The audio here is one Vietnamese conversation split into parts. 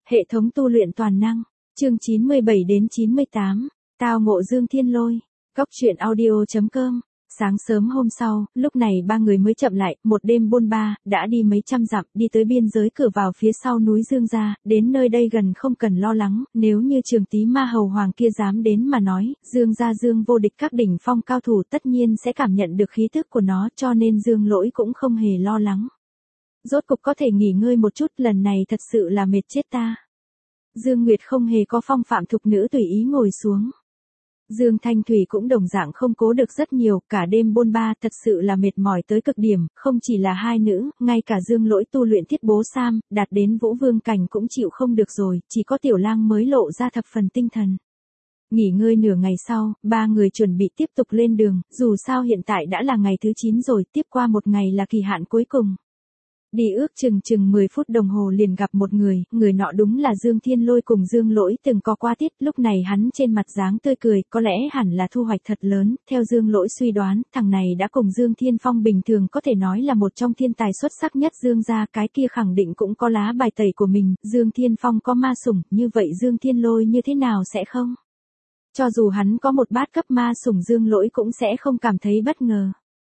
Hệ thống tu luyện toàn năng, chương 97 đến 98, tao ngộ Dương Thiên Lôi, Góc truyện audio.com. Sáng sớm hôm sau, lúc này ba người mới chậm lại, một đêm bôn ba, đã đi mấy trăm dặm, đi tới biên giới cửa vào phía sau núi Dương gia, đến nơi đây gần không cần lo lắng, nếu như Trường Tý Ma Hầu Hoàng kia dám đến mà nói, Dương gia Dương vô địch các đỉnh phong cao thủ tất nhiên sẽ cảm nhận được khí tức của nó, cho nên Dương Lỗi cũng không hề lo lắng. Rốt cục có thể nghỉ ngơi một chút, lần này thật sự là mệt chết ta. Dương Nguyệt không hề có phong phạm thục nữ tùy ý ngồi xuống. Dương Thanh Thủy cũng đồng dạng không cố được rất nhiều, cả đêm bôn ba thật sự là mệt mỏi tới cực điểm, không chỉ là hai nữ, ngay cả Dương Lỗi tu luyện Thiết Bố Sam, đạt đến Vũ Vương cảnh cũng chịu không được rồi, chỉ có Tiểu Lang mới lộ ra thập phần tinh thần. Nghỉ ngơi nửa ngày sau, ba người chuẩn bị tiếp tục lên đường, dù sao hiện tại đã là ngày thứ 9 rồi, tiếp qua một ngày là kỳ hạn cuối cùng. Đi ước chừng 10 phút đồng hồ liền gặp một người nọ đúng là Dương Thiên Lôi cùng Dương Lỗi từng có qua tiết, lúc này hắn trên mặt dáng tươi cười, có lẽ hẳn là thu hoạch thật lớn, theo Dương Lỗi suy đoán, thằng này đã cùng Dương Thiên Phong bình thường có thể nói là một trong thiên tài xuất sắc nhất Dương gia, cái kia khẳng định cũng có lá bài tẩy của mình, Dương Thiên Phong có ma sủng, như vậy Dương Thiên Lôi như thế nào sẽ không? Cho dù hắn có một bát cấp ma sủng Dương Lỗi cũng sẽ không cảm thấy bất ngờ.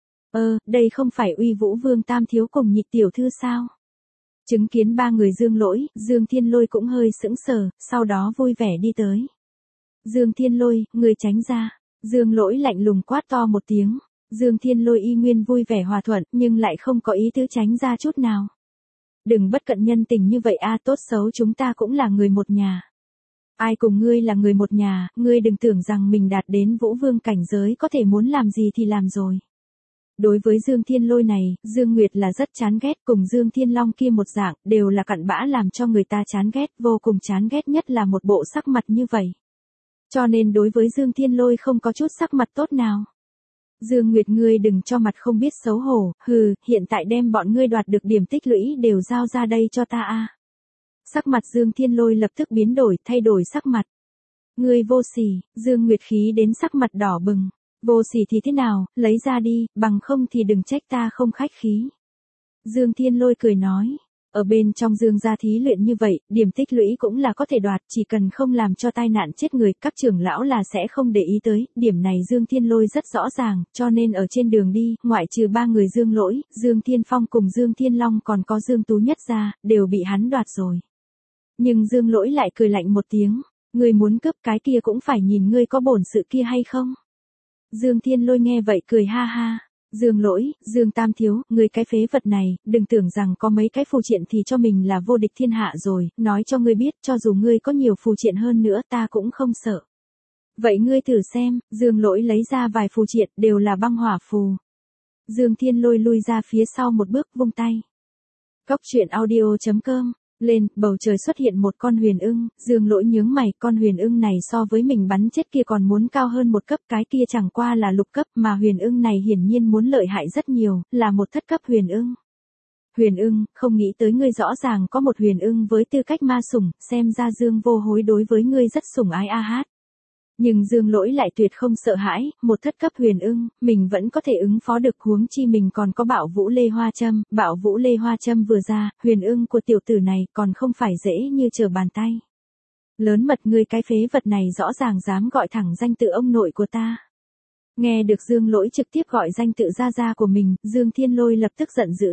Đây không phải Uy Vũ Vương Tam thiếu cùng Nhị tiểu thư sao? Chứng kiến ba người Dương Lỗi, Dương Thiên Lôi cũng hơi sững sờ, sau đó vui vẻ đi tới. Dương Thiên Lôi, người tránh ra. Dương Lỗi lạnh lùng quát to một tiếng. Dương Thiên Lôi y nguyên vui vẻ hòa thuận, nhưng lại không có ý tứ tránh ra chút nào. Đừng bất cận nhân tình như vậy a, tốt xấu chúng ta cũng là người một nhà. Ai cùng ngươi là người một nhà, ngươi đừng tưởng rằng mình đạt đến Vũ Vương cảnh giới có thể muốn làm gì thì làm rồi. Đối với Dương Thiên Lôi này, Dương Nguyệt là rất chán ghét, cùng Dương Thiên Long kia một dạng, đều là cặn bã làm cho người ta chán ghét, vô cùng chán ghét nhất là một bộ sắc mặt như vậy. Cho nên đối với Dương Thiên Lôi không có chút sắc mặt tốt nào. Dương Nguyệt ngươi đừng cho mặt không biết xấu hổ, hiện tại đem bọn ngươi đoạt được điểm tích lũy đều giao ra đây cho ta a. Sắc mặt Dương Thiên Lôi lập tức biến đổi, thay đổi sắc mặt. Ngươi vô sỉ, Dương Nguyệt khí đến sắc mặt đỏ bừng. Vô sỉ thì thế nào, lấy ra đi, bằng không thì đừng trách ta không khách khí. Dương Thiên Lôi cười nói, ở bên trong Dương gia thí luyện như vậy, điểm tích lũy cũng là có thể đoạt, chỉ cần không làm cho tai nạn chết người, các trưởng lão là sẽ không để ý tới, điểm này Dương Thiên Lôi rất rõ ràng, cho nên ở trên đường đi, ngoại trừ ba người Dương Lỗi, Dương Thiên Phong cùng Dương Thiên Long còn có Dương Tú Nhất ra, đều bị hắn đoạt rồi. Nhưng Dương Lỗi lại cười lạnh một tiếng, ngươi muốn cướp cái kia cũng phải nhìn ngươi có bổn sự kia hay không. Dương Thiên Lôi nghe vậy cười ha ha. Dương Lỗi, Dương Tam thiếu, người cái phế vật này, đừng tưởng rằng có mấy cái phù triện thì cho mình là vô địch thiên hạ rồi, nói cho ngươi biết, cho dù ngươi có nhiều phù triện hơn nữa ta cũng không sợ. Vậy ngươi thử xem, Dương Lỗi lấy ra vài phù triện, đều là băng hỏa phù. Dương Thiên Lôi lui ra phía sau một bước, vung tay. Góc truyện audio.com. Lên, bầu trời xuất hiện một con huyền ưng, Dương Lỗi nhướng mày, con huyền ưng này so với mình bắn chết kia còn muốn cao hơn một cấp, cái kia chẳng qua là lục cấp, mà huyền ưng này hiển nhiên muốn lợi hại rất nhiều, là một thất cấp huyền ưng. Huyền ưng, không nghĩ tới ngươi rõ ràng có một huyền ưng với tư cách ma sủng, xem ra Dương vô hối đối với ngươi rất sủng ái a hát. Nhưng Dương Lỗi lại tuyệt không sợ hãi, một thất cấp huyền ưng, mình vẫn có thể ứng phó được, huống chi mình còn có Bạo Vũ Lê Hoa Châm, Bạo Vũ Lê Hoa Châm vừa ra, huyền ưng của tiểu tử này còn không phải dễ như trở bàn tay. Lớn mật ngươi cái phế vật này rõ ràng dám gọi thẳng danh tự ông nội của ta. Nghe được Dương Lỗi trực tiếp gọi danh tự gia của mình, Dương Thiên Lôi lập tức giận dữ.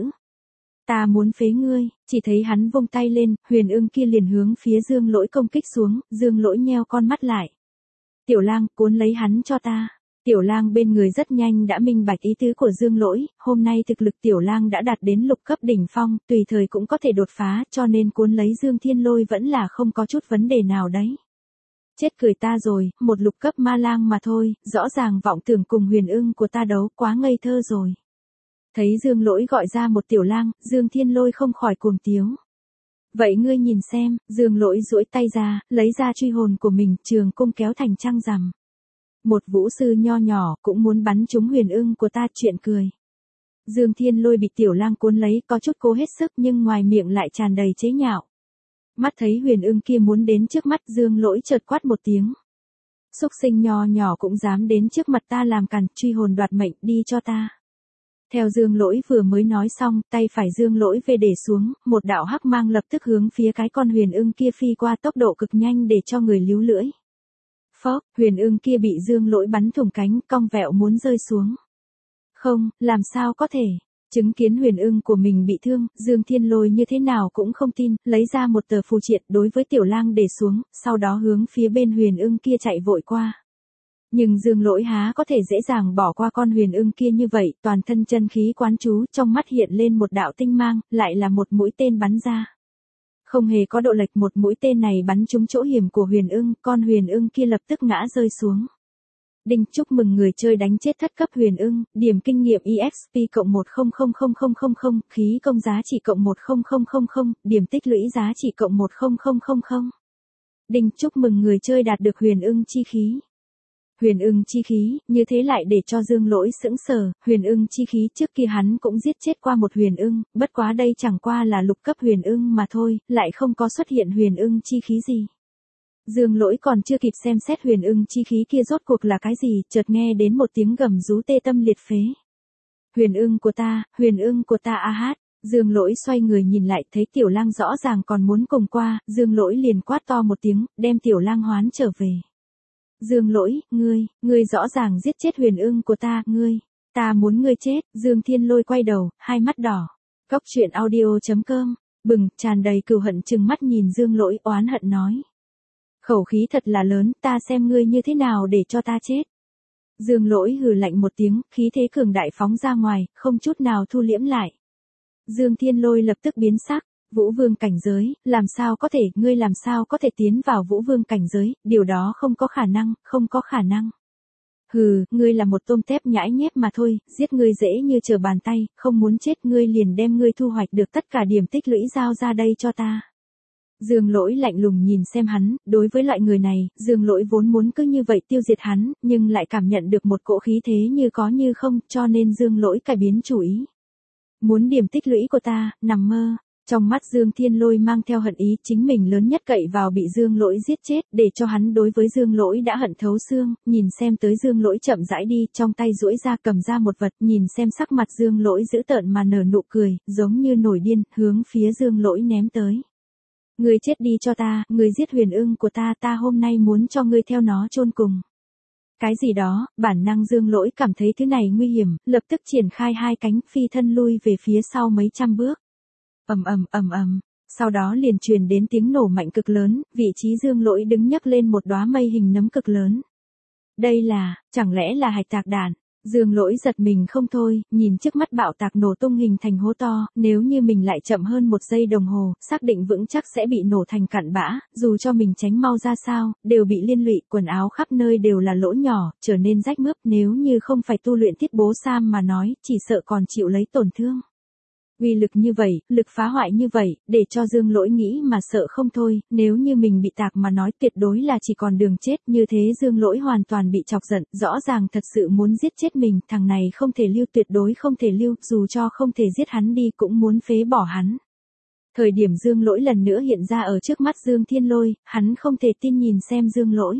Ta muốn phế ngươi, chỉ thấy hắn vung tay lên, huyền ưng kia liền hướng phía Dương Lỗi công kích xuống, Dương Lỗi nheo con mắt lại. Tiểu Lang, cuốn lấy hắn cho ta. Tiểu Lang bên người rất nhanh đã minh bạch ý tứ của Dương Lỗi, hôm nay thực lực Tiểu Lang đã đạt đến lục cấp đỉnh phong, tùy thời cũng có thể đột phá, cho nên cuốn lấy Dương Thiên Lôi vẫn là không có chút vấn đề nào đấy. Chết cười ta rồi, một lục cấp ma lang mà thôi, rõ ràng vọng tưởng cùng huyền ưng của ta đấu, quá ngây thơ rồi. Thấy Dương Lỗi gọi ra một Tiểu Lang, Dương Thiên Lôi không khỏi cuồng tiếu. Vậy ngươi nhìn xem, Dương Lỗi duỗi tay ra, lấy ra truy hồn của mình, trường cung kéo thành trăng rằm. Một vũ sư nho nhỏ cũng muốn bắn trúng huyền ưng của ta, chuyện cười. Dương Thiên Lôi bị Tiểu Lang cuốn lấy, có chút cố hết sức nhưng ngoài miệng lại tràn đầy chế nhạo. Mắt thấy huyền ưng kia muốn đến trước mắt, Dương Lỗi chợt quát một tiếng. Xúc sinh nho nhỏ cũng dám đến trước mặt ta làm càn, truy hồn đoạt mệnh, đi cho ta. Theo Dương Lỗi vừa mới nói xong, tay phải Dương Lỗi về để xuống, một đạo hắc mang lập tức hướng phía cái con huyền ưng kia phi qua tốc độ cực nhanh để cho người líu lưỡi. Phốc, huyền ưng kia bị Dương Lỗi bắn thủng cánh, cong vẹo muốn rơi xuống. Không, làm sao có thể. Chứng kiến huyền ưng của mình bị thương, Dương Thiên Lôi như thế nào cũng không tin, lấy ra một tờ phù triện đối với Tiểu Lang để xuống, sau đó hướng phía bên huyền ưng kia chạy vội qua. Nhưng Dương Lỗi há có thể dễ dàng bỏ qua con huyền ưng kia như vậy, toàn thân chân khí quán chú, trong mắt hiện lên một đạo tinh mang, lại là một mũi tên bắn ra. Không hề có độ lệch, một mũi tên này bắn trúng chỗ hiểm của huyền ưng, con huyền ưng kia lập tức ngã rơi xuống. Đinh, chúc mừng người chơi đánh chết thất cấp huyền ưng, điểm kinh nghiệm EXP cộng 100000, khí công giá trị cộng 100000, điểm tích lũy giá trị cộng 100000. Đinh, chúc mừng người chơi đạt được huyền ưng chi khí. Huyền ưng chi khí, như thế lại để cho Dương Lỗi sững sờ, huyền ưng chi khí trước kia hắn cũng giết chết qua một huyền ưng, bất quá đây chẳng qua là lục cấp huyền ưng mà thôi, lại không có xuất hiện huyền ưng chi khí gì. Dương Lỗi còn chưa kịp xem xét huyền ưng chi khí kia rốt cuộc là cái gì, chợt nghe đến một tiếng gầm rú tê tâm liệt phế. Huyền ưng của ta a hát. Dương Lỗi xoay người nhìn lại thấy Tiểu Lang rõ ràng còn muốn cùng qua, Dương Lỗi liền quát to một tiếng, đem Tiểu Lang hoán trở về. Dương Lỗi, ngươi rõ ràng giết chết huyền ưng của ta, ta muốn ngươi chết. Dương Thiên Lôi quay đầu, hai mắt đỏ. Cóc truyện audio.com, bừng, tràn đầy cừu hận trừng mắt nhìn Dương Lỗi, oán hận nói. Khẩu khí thật là lớn, ta xem ngươi như thế nào để cho ta chết. Dương Lỗi hừ lạnh một tiếng, khí thế cường đại phóng ra ngoài, không chút nào thu liễm lại. Dương Thiên Lôi lập tức biến sắc. Vũ vương cảnh giới, làm sao có thể, ngươi làm sao có thể tiến vào vũ vương cảnh giới, điều đó không có khả năng. Hừ, ngươi là một tôm tép nhãi nhép mà thôi, giết ngươi dễ như trở bàn tay, không muốn chết ngươi liền đem ngươi thu hoạch được tất cả điểm tích lũy giao ra đây cho ta. Dương Lỗi lạnh lùng nhìn xem hắn, đối với loại người này, Dương Lỗi vốn muốn cứ như vậy tiêu diệt hắn, nhưng lại cảm nhận được một cỗ khí thế như có như không, cho nên Dương Lỗi cải biến chủ ý. Muốn điểm tích lũy của ta, nằm mơ. Trong mắt Dương Thiên Lôi mang theo hận ý, chính mình lớn nhất cậy vào bị Dương Lỗi giết chết, để cho hắn đối với Dương Lỗi đã hận thấu xương, nhìn xem tới Dương Lỗi chậm rãi đi, trong tay duỗi ra cầm ra một vật, nhìn xem sắc mặt Dương Lỗi dữ tợn mà nở nụ cười, giống như nổi điên, hướng phía Dương Lỗi ném tới. Ngươi chết đi cho ta, ngươi giết huyền ưng của ta, ta hôm nay muốn cho ngươi theo nó chôn cùng. Cái gì đó, bản năng Dương Lỗi cảm thấy thứ này nguy hiểm, lập tức triển khai hai cánh phi thân lui về phía sau mấy trăm bước. Ầm, sau đó liền truyền đến tiếng nổ mạnh cực lớn, vị trí Dương Lỗi đứng nhấc lên một đóa mây hình nấm cực lớn. Đây là, chẳng lẽ là hạch tạc đạn? Dương Lỗi giật mình không thôi, nhìn trước mắt bạo tạc nổ tung hình thành hố to, nếu như mình lại chậm hơn 1 giây đồng hồ, xác định vững chắc sẽ bị nổ thành cặn bã, dù cho mình tránh mau ra sao, đều bị liên lụy, quần áo khắp nơi đều là lỗ nhỏ, trở nên rách mướp, nếu như không phải tu luyện thiết bố Sam mà nói, chỉ sợ còn chịu lấy tổn thương. Uy lực như vậy, lực phá hoại như vậy, để cho Dương Lỗi nghĩ mà sợ không thôi, nếu như mình bị tạc mà nói tuyệt đối là chỉ còn đường chết, như thế Dương Lỗi hoàn toàn bị chọc giận, rõ ràng thật sự muốn giết chết mình, thằng này không thể lưu, tuyệt đối không thể lưu, dù cho không thể giết hắn đi cũng muốn phế bỏ hắn. Thời điểm Dương Lỗi lần nữa hiện ra ở trước mắt Dương Thiên Lôi, hắn không thể tin nhìn xem Dương Lỗi.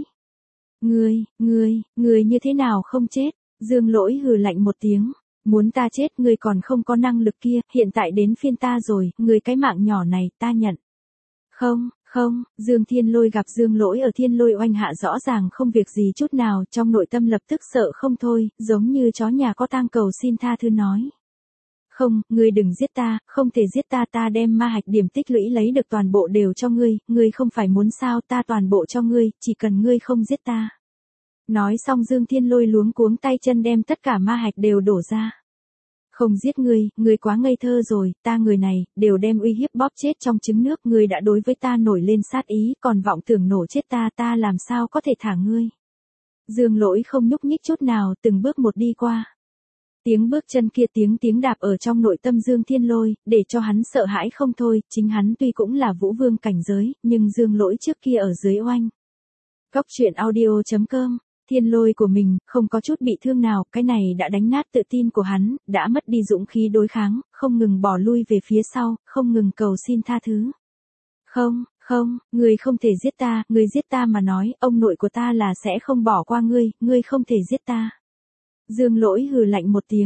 Ngươi như thế nào không chết? Dương Lỗi hừ lạnh một tiếng. Muốn ta chết, ngươi còn không có năng lực kia, hiện tại đến phiên ta rồi, ngươi cái mạng nhỏ này, ta nhận. Không, Dương Thiên Lôi gặp Dương Lỗi ở Thiên Lôi oanh hạ rõ ràng không việc gì chút nào, trong nội tâm lập tức sợ không thôi, giống như chó nhà có tang cầu xin tha thứ nói. Không, ngươi đừng giết ta, không thể giết ta, ta đem ma hạch điểm tích lũy lấy được toàn bộ đều cho ngươi không phải muốn sao, ta toàn bộ cho ngươi, chỉ cần ngươi không giết ta. Nói xong Dương Thiên Lôi luống cuống tay chân đem tất cả ma hạch đều đổ ra. Không giết ngươi quá ngây thơ rồi, ta người này, đều đem uy hiếp bóp chết trong trứng nước, ngươi đã đối với ta nổi lên sát ý, còn vọng tưởng nổ chết ta làm sao có thể thả ngươi. Dương Lỗi không nhúc nhích chút nào, từng bước một đi qua. Tiếng bước chân kia tiếng đạp ở trong nội tâm Dương Thiên Lôi, để cho hắn sợ hãi không thôi, chính hắn tuy cũng là vũ vương cảnh giới, nhưng Dương Lỗi trước kia ở dưới oanh. Cóc truyện audio.com, Thiên Lôi của mình, không có chút bị thương nào, cái này đã đánh nát tự tin của hắn, đã mất đi dũng khí đối kháng, không ngừng bỏ lui về phía sau, không ngừng cầu xin tha thứ. Không, ngươi không thể giết ta, ngươi giết ta mà nói, ông nội của ta là sẽ không bỏ qua ngươi không thể giết ta. Dương Lỗi hừ lạnh một tiếng,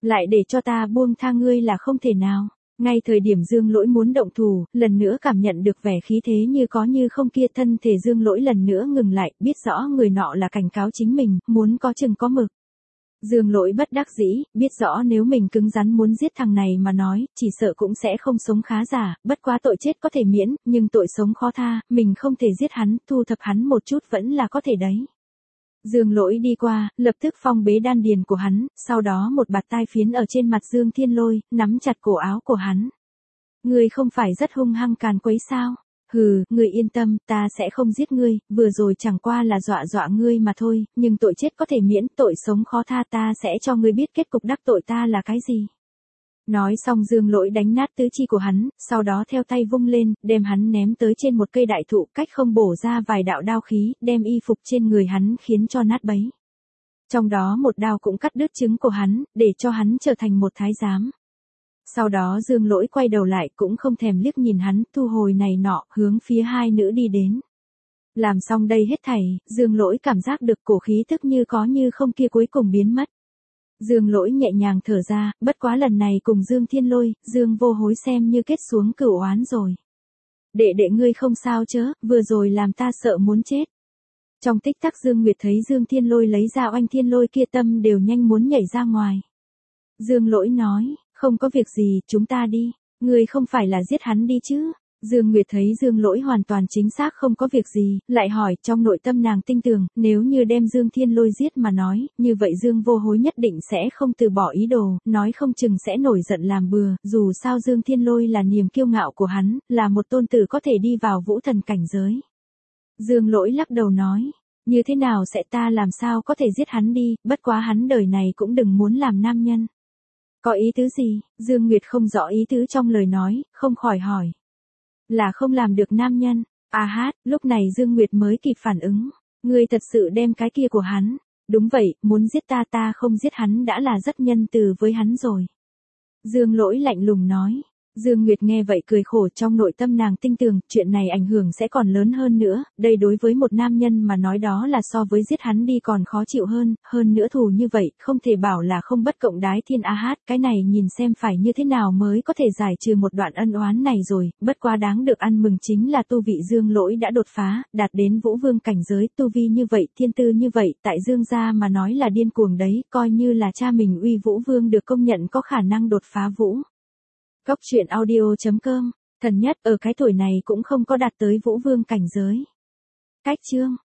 Lại để cho ta buông tha ngươi là không thể nào. Ngay thời điểm Dương Lỗi muốn động thủ, lần nữa cảm nhận được vẻ khí thế như có như không kia, thân thể Dương Lỗi lần nữa ngừng lại, biết rõ người nọ là cảnh cáo chính mình, muốn có chừng có mực. Dương Lỗi bất đắc dĩ, biết rõ nếu mình cứng rắn muốn giết thằng này mà nói, chỉ sợ cũng sẽ không sống khá giả, bất quá tội chết có thể miễn, nhưng tội sống khó tha, mình không thể giết hắn, thu thập hắn một chút vẫn là có thể đấy. Dương Lỗi đi qua, lập tức phong bế đan điền của hắn, sau đó một bạt tai phiến ở trên mặt Dương Thiên Lôi, nắm chặt cổ áo của hắn. Ngươi không phải rất hung hăng càn quấy sao? Hừ, ngươi yên tâm, ta sẽ không giết ngươi, vừa rồi chẳng qua là dọa dọa ngươi mà thôi, nhưng tội chết có thể miễn, tội sống khó tha, ta sẽ cho ngươi biết kết cục đắc tội ta là cái gì. Nói xong Dương Lỗi đánh nát tứ chi của hắn, sau đó theo tay vung lên, đem hắn ném tới trên một cây đại thụ, cách không bổ ra vài đạo đao khí, đem y phục trên người hắn khiến cho nát bấy. Trong đó một đao cũng cắt đứt trứng của hắn, để cho hắn trở thành một thái giám. Sau đó Dương Lỗi quay đầu lại cũng không thèm liếc nhìn hắn, thu hồi này nọ, hướng phía hai nữ đi đến. Làm xong đây hết thảy, Dương Lỗi cảm giác được cổ khí tức như có như không kia cuối cùng biến mất. Dương Lỗi nhẹ nhàng thở ra, bất quá lần này cùng Dương Thiên Lôi, Dương Vô Hối xem như kết xuống cửu oán rồi. Đệ đệ ngươi không sao chớ, vừa rồi làm ta sợ muốn chết. Trong tích tắc Dương Nguyệt thấy Dương Thiên Lôi lấy ra oanh thiên lôi kia, tâm đều nhanh muốn nhảy ra ngoài. Dương Lỗi nói, không có việc gì, chúng ta đi, ngươi không phải là giết hắn đi chứ. Dương Nguyệt thấy Dương Lỗi hoàn toàn chính xác không có việc gì, lại hỏi, trong nội tâm nàng tinh tường, nếu như đem Dương Thiên Lôi giết mà nói, như vậy Dương Vô Hối nhất định sẽ không từ bỏ ý đồ, nói không chừng sẽ nổi giận làm bừa, dù sao Dương Thiên Lôi là niềm kiêu ngạo của hắn, là một tôn tử có thể đi vào vũ thần cảnh giới. Dương Lỗi lắc đầu nói, như thế nào sẽ, ta làm sao có thể giết hắn đi, bất quá hắn đời này cũng đừng muốn làm nam nhân. Có ý tứ gì? Dương Nguyệt không rõ ý tứ trong lời nói, không khỏi hỏi. Là không làm được nam nhân. À hát, lúc này Dương Nguyệt mới kịp phản ứng. Ngươi thật sự đem cái kia của hắn. Đúng vậy, muốn giết ta, ta không giết hắn đã là rất nhân từ với hắn rồi. Dương Lỗi lạnh lùng nói. Dương Nguyệt nghe vậy cười khổ, trong nội tâm nàng tinh tường, chuyện này ảnh hưởng sẽ còn lớn hơn nữa, đây đối với một nam nhân mà nói đó là so với giết hắn đi còn khó chịu hơn nữa thù như vậy, không thể bảo là không bất cộng đái thiên a hát, cái này nhìn xem phải như thế nào mới có thể giải trừ một đoạn ân oán này rồi, bất quá đáng được ăn mừng chính là tu vị Dương Lỗi đã đột phá, đạt đến vũ vương cảnh giới, tu vi như vậy, thiên tư như vậy, tại Dương gia mà nói là điên cuồng đấy, coi như là cha mình Uy Vũ Vương được công nhận có khả năng đột phá vũ. Góc truyện audio.com, thần nhất ở cái tuổi này cũng không có đạt tới vũ vương cảnh giới. Cách chương